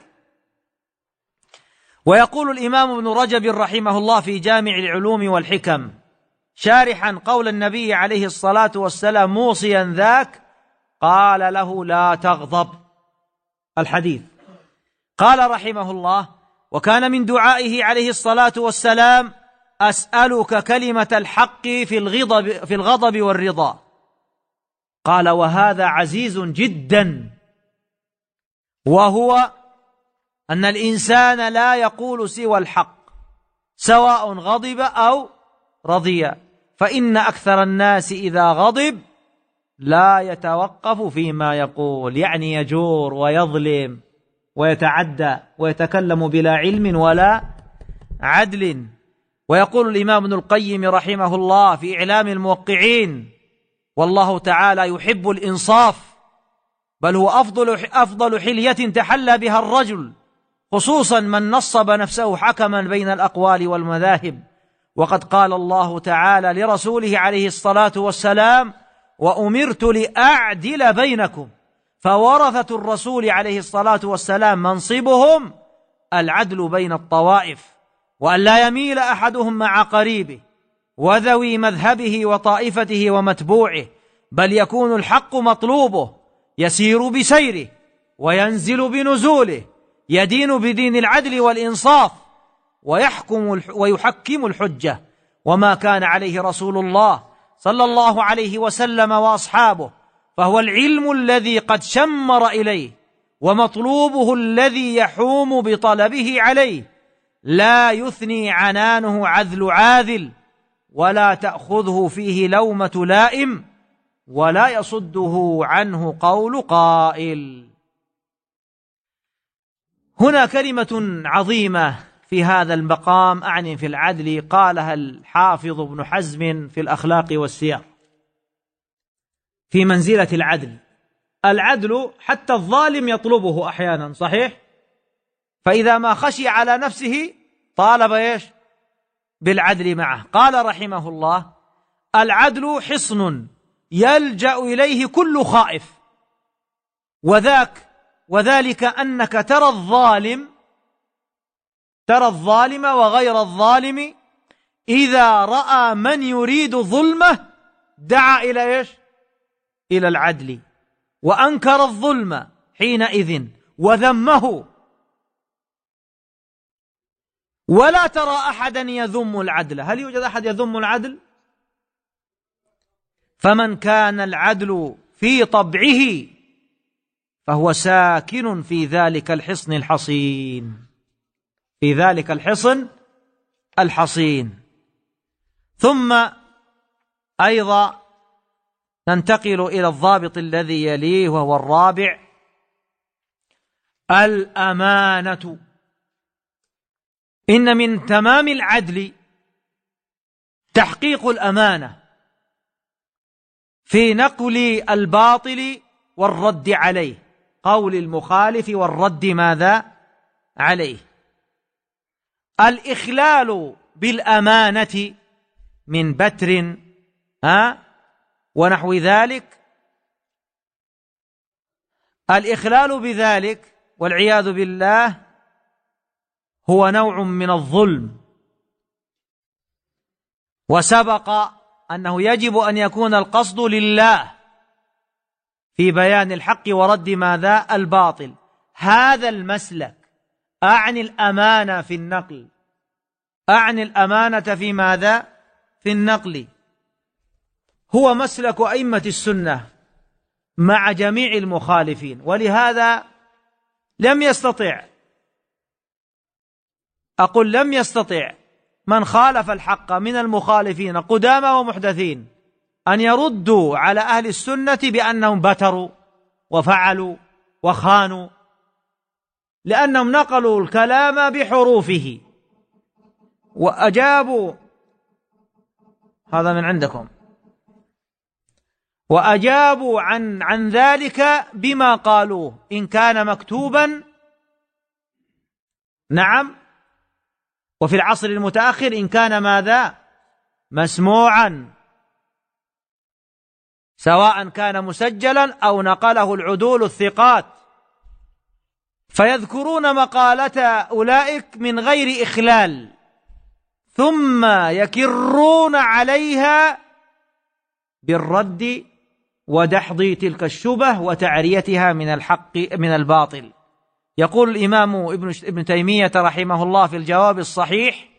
ويقول الإمام ابن رجب رحمه الله في جامع العلوم والحكم شارحا قول النبي عليه الصلاة والسلام موصيا ذاك، قال له: لا تغضب. الحديث. قال رحمه الله: وكان من دعائه عليه الصلاة والسلام: أسألك كلمة الحق في الغضب والرضا. قال: وهذا عزيز جدا، وهو أن الإنسان لا يقول سوى الحق سواء غضب أو رضي، فإن أكثر الناس إذا غضب لا يتوقف فيما يقول، يعني يجور ويظلم ويتعدى ويتكلم بلا علم ولا عدل. ويقول الإمام ابن القيم رحمه الله في إعلام الموقعين: والله تعالى يحب الإنصاف، بل هو أفضل حلية تحلى بها الرجل، خصوصا من نصب نفسه حكما بين الأقوال والمذاهب. وقد قال الله تعالى لرسوله عليه الصلاة والسلام: وأمرت لأعدل بينكم. فورثة الرسول عليه الصلاة والسلام منصبهم العدل بين الطوائف، وأن لا يميل أحدهم مع قريبه وذوي مذهبه وطائفته ومتبوعه، بل يكون الحق مطلوبه، يسير بسيره وينزل بنزوله، يدين بدين العدل والإنصاف، ويحكم الحجة. وما كان عليه رسول الله صلى الله عليه وسلم وأصحابه فهو العلم الذي قد شمر إليه، ومطلوبه الذي يحوم بطلبه عليه، لا يثني عنانه عذل عاذل، ولا تأخذه فيه لومة لائم، ولا يصده عنه قول قائل. هنا كلمة عظيمة في هذا المقام، أعني في العدل، قالها الحافظ ابن حزم في الأخلاق والسير في منزلة العدل. العدل حتى الظالم يطلبه أحيانا، صحيح؟ فإذا ما خشي على نفسه طالب بالعدل معه. قال رحمه الله: العدل حصن يلجأ إليه كل خائف، وذلك أنك ترى الظالم وغير الظالم إذا رأى من يريد ظلمه دعا إلى العدل، وأنكر الظلم حينئذ وذمه، ولا ترى أحدا يذم العدل. هل يوجد أحد يذم العدل؟ فمن كان العدل في طبعه فهو ساكن في ذلك الحصن الحصين، في ذلك الحصن الحصين. ثم أيضا ننتقل إلى الضابط الذي يليه، وهو الرابع: الأمانة. إن من تمام العدل تحقيق الأمانة في نقل الباطل والرد عليه، قول المخالف والرد ماذا عليه. الإخلال بالأمانة من بتر ونحو ذلك، الإخلال بذلك والعياذ بالله هو نوع من الظلم. وسبق أنه يجب أن يكون القصد لله في بيان الحق ورد ماذا الباطل. هذا المسلك أعني الأمانة في النقل، أعني الأمانة في ماذا في النقل. هو مسلك أئمة السنة مع جميع المخالفين، ولهذا لم يستطع من خالف الحق من المخالفين قدامى ومحدثين أن يردوا على أهل السنة بأنهم بتروا وفعلوا وخانوا، لأنهم نقلوا الكلام بحروفه وأجابوا. هذا من عندكم. وأجابوا عن ذلك بما قالوه، إن كان مكتوبا نعم، وفي العصر المتأخر إن كان ماذا؟ مسموعا، سواء كان مسجلا أو نقله العدول الثقات، فيذكرون مقالة أولئك من غير إخلال، ثم يكرون عليها بالرد ودحض تلك الشبه وتعريتها من الحق من الباطل. يقول الإمام ابن تيمية رحمه الله في الجواب الصحيح: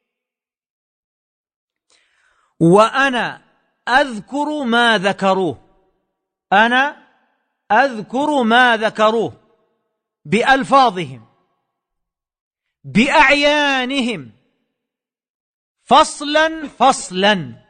وأنا أذكر ما ذكروه، أنا أذكر ما ذكروه بألفاظهم بأعيانهم فصلا فصلا،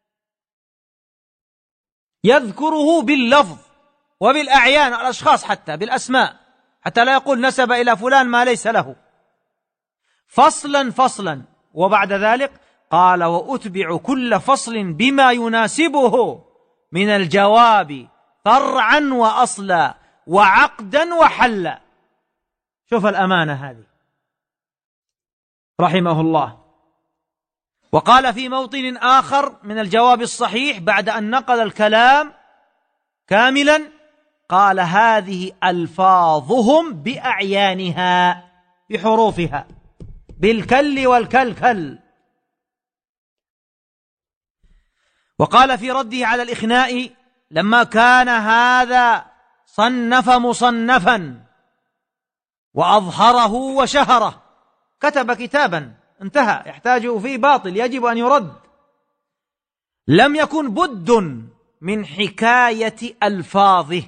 يذكره باللفظ وبالأعيان، الأشخاص حتى بالأسماء، حتى لا يقول نسب إلى فلان ما ليس له، فصلا فصلا. وبعد ذلك قال: وأتبع كل فصل بما يناسبه من الجواب فرعا وأصلا وعقدا وحلا. شوف الأمانة هذه رحمه الله. وقال في موطن آخر من الجواب الصحيح بعد أن نقل الكلام كاملا، قال: هذه ألفاظهم بأعيانها بحروفها بالكل والكلكل. وقال في رده على الإخناء: لما كان هذا صنف مصنفا وأظهره وشهره، كتب كتابا انتهى، يحتاج فيه باطل يجب أن يرد، لم يكن بد من حكاية ألفاظه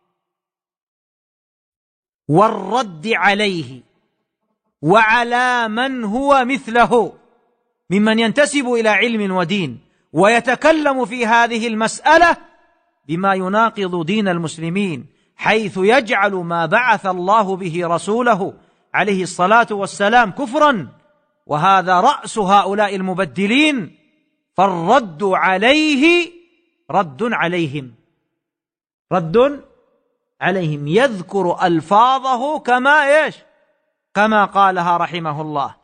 والرد عليه وعلى من هو مثله ممن ينتسب إلى علم ودين ويتكلم في هذه المسألة بما يناقض دين المسلمين، حيث يجعل ما بعث الله به رسوله عليه الصلاة والسلام كفرا، وهذا رأس هؤلاء المبدلين. فالرد عليه رد عليهم، رد عليهم، يذكر ألفاظه كما قالها رحمه الله.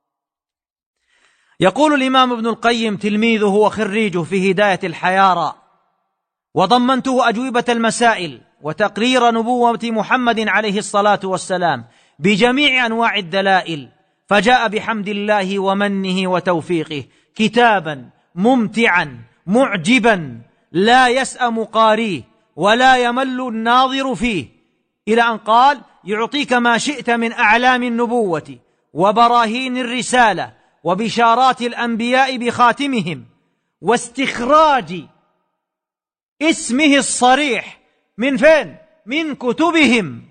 يقول الإمام ابن القيم تلميذه وخريجه في هداية الحيارى: وضمنته أجوبة المسائل وتقرير نبوة محمد عليه الصلاة والسلام بجميع أنواع الدلائل، فجاء بحمد الله ومنه وتوفيقه كتابا ممتعا معجبا لا يسأم قاريه ولا يمل الناظر فيه، إلى أن قال: يعطيك ما شئت من أعلام النبوة وبراهين الرسالة وبشارات الأنبياء بخاتمهم، واستخراج اسمه الصريح من فين؟ من كتبهم،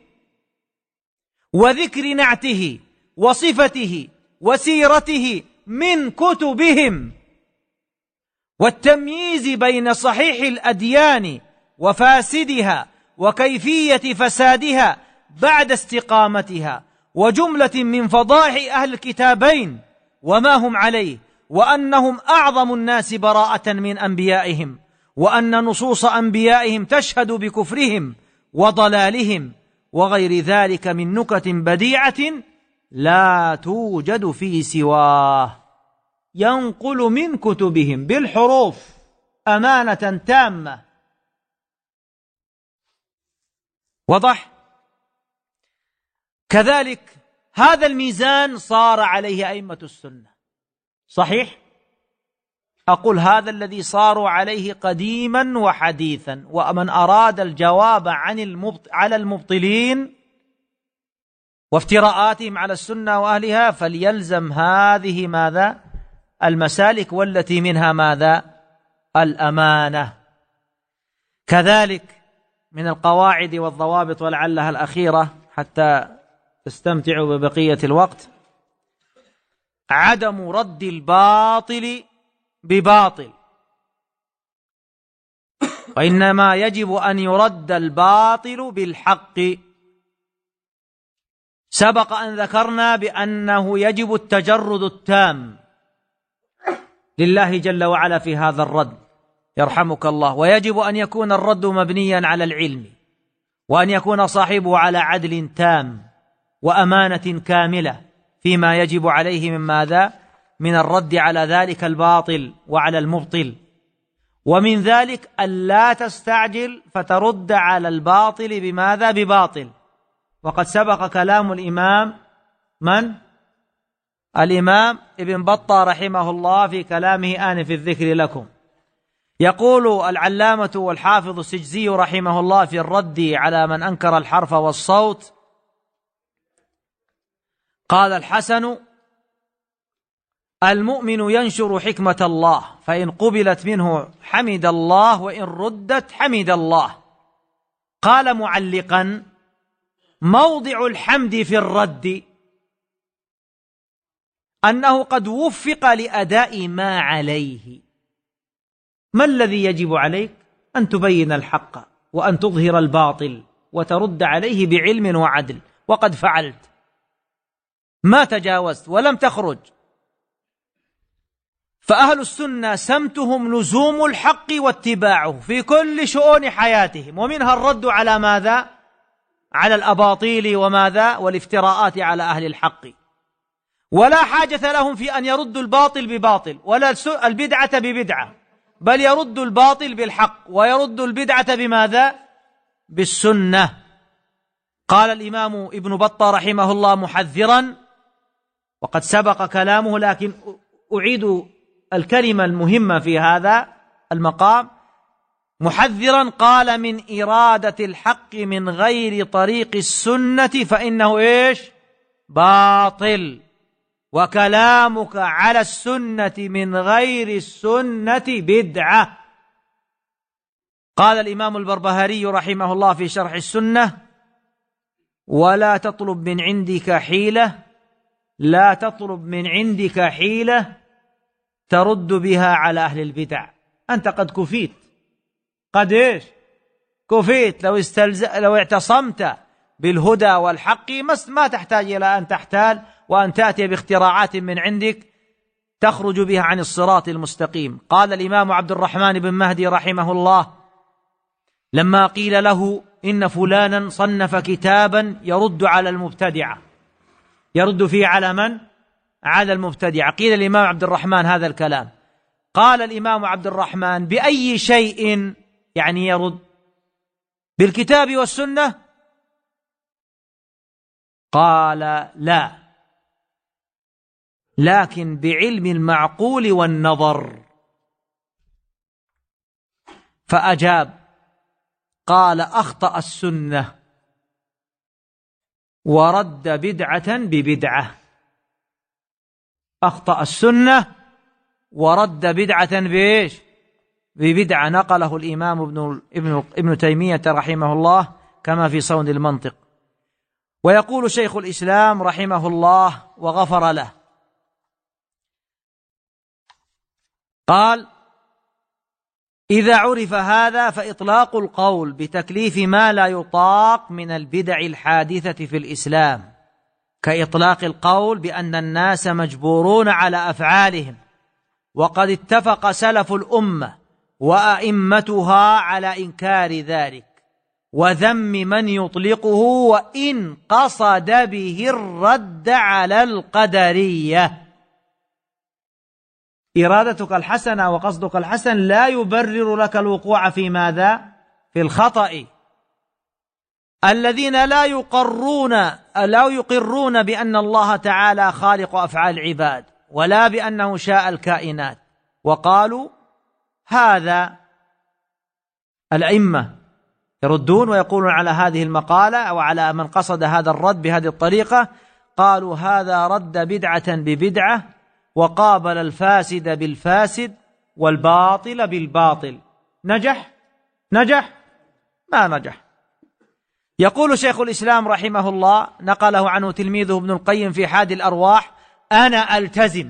وذكر نعته وصفته وسيرته من كتبهم، والتمييز بين صحيح الأديان وفاسدها وكيفية فسادها بعد استقامتها، وجملة من فضائح أهل الكتابين وما هم عليه، وأنهم أعظم الناس براءة من أنبيائهم، وأن نصوص أنبيائهم تشهد بكفرهم وضلالهم، وغير ذلك من نكت بديعة لا توجد في سواه، ينقل من كتبهم بالحروف أمانة تامة. وضح؟ كذلك هذا الميزان صار عليه أئمة السنة، صحيح؟ أقول هذا الذي صاروا عليه قديما وحديثا، ومن أراد الجواب على المبطلين وافتراءاتهم على السنة وأهلها فليلزم هذه ماذا؟ المسالك، والتي منها ماذا؟ الأمانة. كذلك من القواعد والضوابط ولعلها الأخيرة حتى تستمتعوا ببقية الوقت، عدم رد الباطل بباطل، وإنما يجب أن يرد الباطل بالحق. سبق أن ذكرنا بأنه يجب التجرد التام لله جل وعلا في هذا الرد يرحمك الله، ويجب أن يكون الرد مبنيا على العلم، وأن يكون صاحبه على عدل تام وأمانة كاملة فيما يجب عليه من ماذا؟ من الرد على ذلك الباطل وعلى المبطل. ومن ذلك ألا تستعجل فترد على الباطل بماذا؟ بباطل. وقد سبق كلام الإمام الإمام ابن بطة رحمه الله في كلامه آنف الذكر لكم. يقول العلامة والحافظ السجزي رحمه الله في الرد على من أنكر الحرف والصوت، قال الحسن: المؤمن ينشر حكمة الله، فإن قبلت منه حمد الله، وإن ردت حمد الله. قال معلقا: موضع الحمد في الرد أنه قد وفق لأداء ما عليه. ما الذي يجب عليك؟ أن تبين الحق وأن تظهر الباطل وترد عليه بعلم وعدل، وقد فعلت، ما تجاوزت ولم تخرج. فأهل السنة سمتهم لزوم الحق واتباعه في كل شؤون حياتهم، ومنها الرد على ماذا؟ على الأباطيل وماذا؟ والافتراءات على أهل الحق. ولا حاجة لهم في أن يردوا الباطل بباطل ولا البدعة ببدعة، بل يردوا الباطل بالحق ويردوا البدعة بماذا؟ بالسنة. قال الإمام ابن بطة رحمه الله محذرا، وقد سبق كلامه لكن أعيد الكلمة المهمة في هذا المقام، محذرا قال: من إرادة الحق من غير طريق السنة فإنه إيش؟ باطل، وكلامك على السنة من غير السنة بدعة. قال الإمام البربهاري رحمه الله في شرح السنة: ولا تطلب من عندك حيلة، لا تطلب من عندك حيلة ترد بها على أهل البدع. أنت قد كفيت، قد إيش؟ كفيت. لو اعتصمت بالهدى والحق ما تحتاج إلى أن تحتال وأن تأتي باختراعات من عندك تخرج بها عن الصراط المستقيم. قال الإمام عبد الرحمن بن مهدي رحمه الله لما قيل له إن فلانا صنف كتابا يرد على المبتدعة، يرد فيه على من؟ على المبتدعة. قيل الإمام عبد الرحمن هذا الكلام، قال الإمام عبد الرحمن: بأي شيء يعني يرد؟ بالكتاب والسنة؟ قال: لا، لكن بعلم المعقول والنظر. فأجاب قال: أخطأ السنة ورد بدعة ببدعة. أخطأ السنة ورد بدعة بإيش؟ ببدعة. نقله الإمام ابن تيمية رحمه الله كما في صون المنطق. ويقول شيخ الإسلام رحمه الله وغفر له، قال: إذا عرف هذا فإطلاق القول بتكليف ما لا يطاق من البدع الحادثة في الإسلام كإطلاق القول بأن الناس مجبورون على أفعالهم، وقد اتفق سلف الأمة وأئمتها على إنكار ذلك وذم من يطلقه وإن قصد به الرد على القدرية. إرادتك الحسنة وقصدك الحسن لا يبرر لك الوقوع في ماذا؟ في الخطأ. الذين لا يقرون بأن الله تعالى خالق أفعال العباد ولا بأنه شاء الكائنات، وقالوا هذا الأئمة يردون ويقولون على هذه المقالة أو على من قصد هذا الرد بهذه الطريقة، قالوا هذا رد بدعة ببدعة وقابل الفاسد بالفاسد والباطل بالباطل. نجح؟ ما نجح. يقول شيخ الإسلام رحمه الله، نقله عنه تلميذه ابن القيم في حاد الأرواح: أنا ألتزم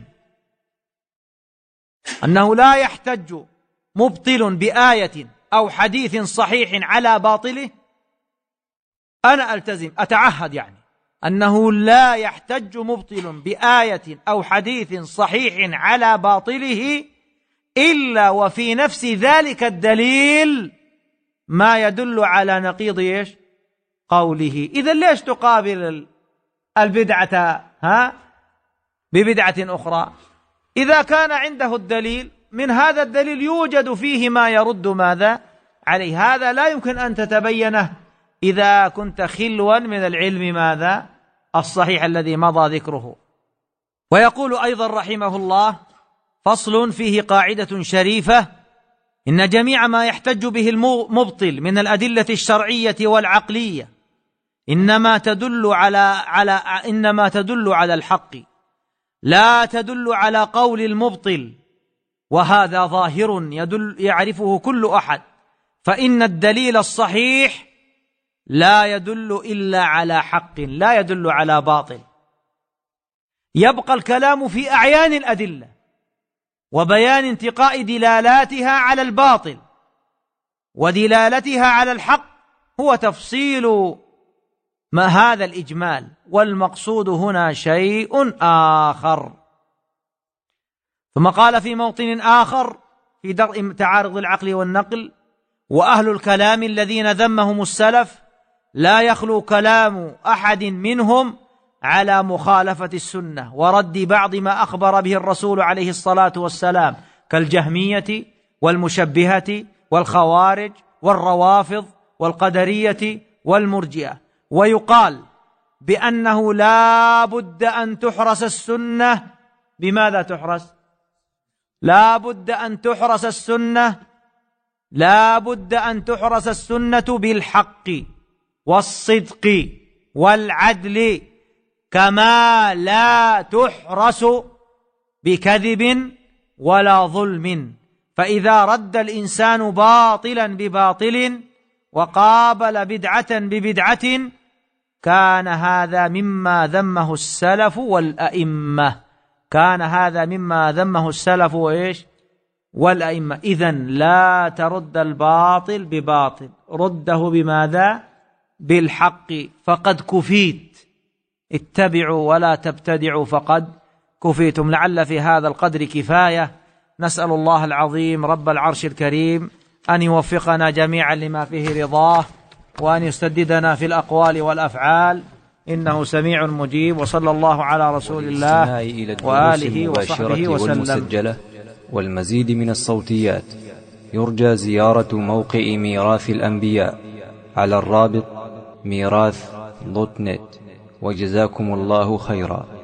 أنه لا يحتج مبطل بآية أو حديث صحيح على باطله. أنا ألتزم، أتعهد يعني أنه لا يحتج مبطل بآية أو حديث صحيح على باطله إلا وفي نفس ذلك الدليل ما يدل على نقيض قوله. إذا ليش تقابل البدعة ببدعة أخرى؟ إذا كان عنده الدليل، من هذا الدليل يوجد فيه ما يرد ماذا عليه. هذا لا يمكن أن تتبينه إذا كنت خلوا من العلم ماذا الصحيح الذي مضى ذكره. ويقول أيضا رحمه الله: فصل فيه قاعدة شريفة: إن جميع ما يحتج به المبطل من الأدلة الشرعية والعقلية إنما تدل على الحق، لا تدل على قول المبطل، وهذا ظاهر يعرفه كل أحد، فإن الدليل الصحيح لا يدل إلا على حق، لا يدل على باطل. يبقى الكلام في أعيان الأدلة وبيان انتقاء دلالاتها على الباطل ودلالتها على الحق، هو تفصيل ما هذا الإجمال، والمقصود هنا شيء آخر. ثم قال في موطن آخر في درء تعارض العقل والنقل: وأهل الكلام الذين ذمهم السلف لا يخلو كلام أحد منهم على مخالفة السنة ورد بعض ما أخبر به الرسول عليه الصلاة والسلام، كالجهمية والمشبهة والخوارج والروافض والقدرية والمرجئة. ويقال بأنه لا بد أن تحرس السنة. بماذا تحرس؟ لا بد أن تحرس السنة بالحق والصدق والعدل، كما لا تحرس بكذب ولا ظلم. فإذا رد الإنسان باطلا بباطل وقابل بدعة ببدعة كان هذا مما ذمه السلف والأئمة، والأئمة. إذن لا ترد الباطل بباطل، رده بماذا؟ بالحق، فقد كفيت. اتبعوا ولا تبتدعوا فقد كفيتم. لعل في هذا القدر كفاية. نسأل الله العظيم رب العرش الكريم أن يوفقنا جميعا لما فيه رضاه، وأن يسددنا في الأقوال والأفعال، إنه سميع مجيب. وصلى الله على رسول الله وآله وصحبه وسلم. والمزيد من الصوتيات يرجى زيارة موقع ميراث الأنبياء على الرابط ميراث.net. وجزاكم الله خيرا.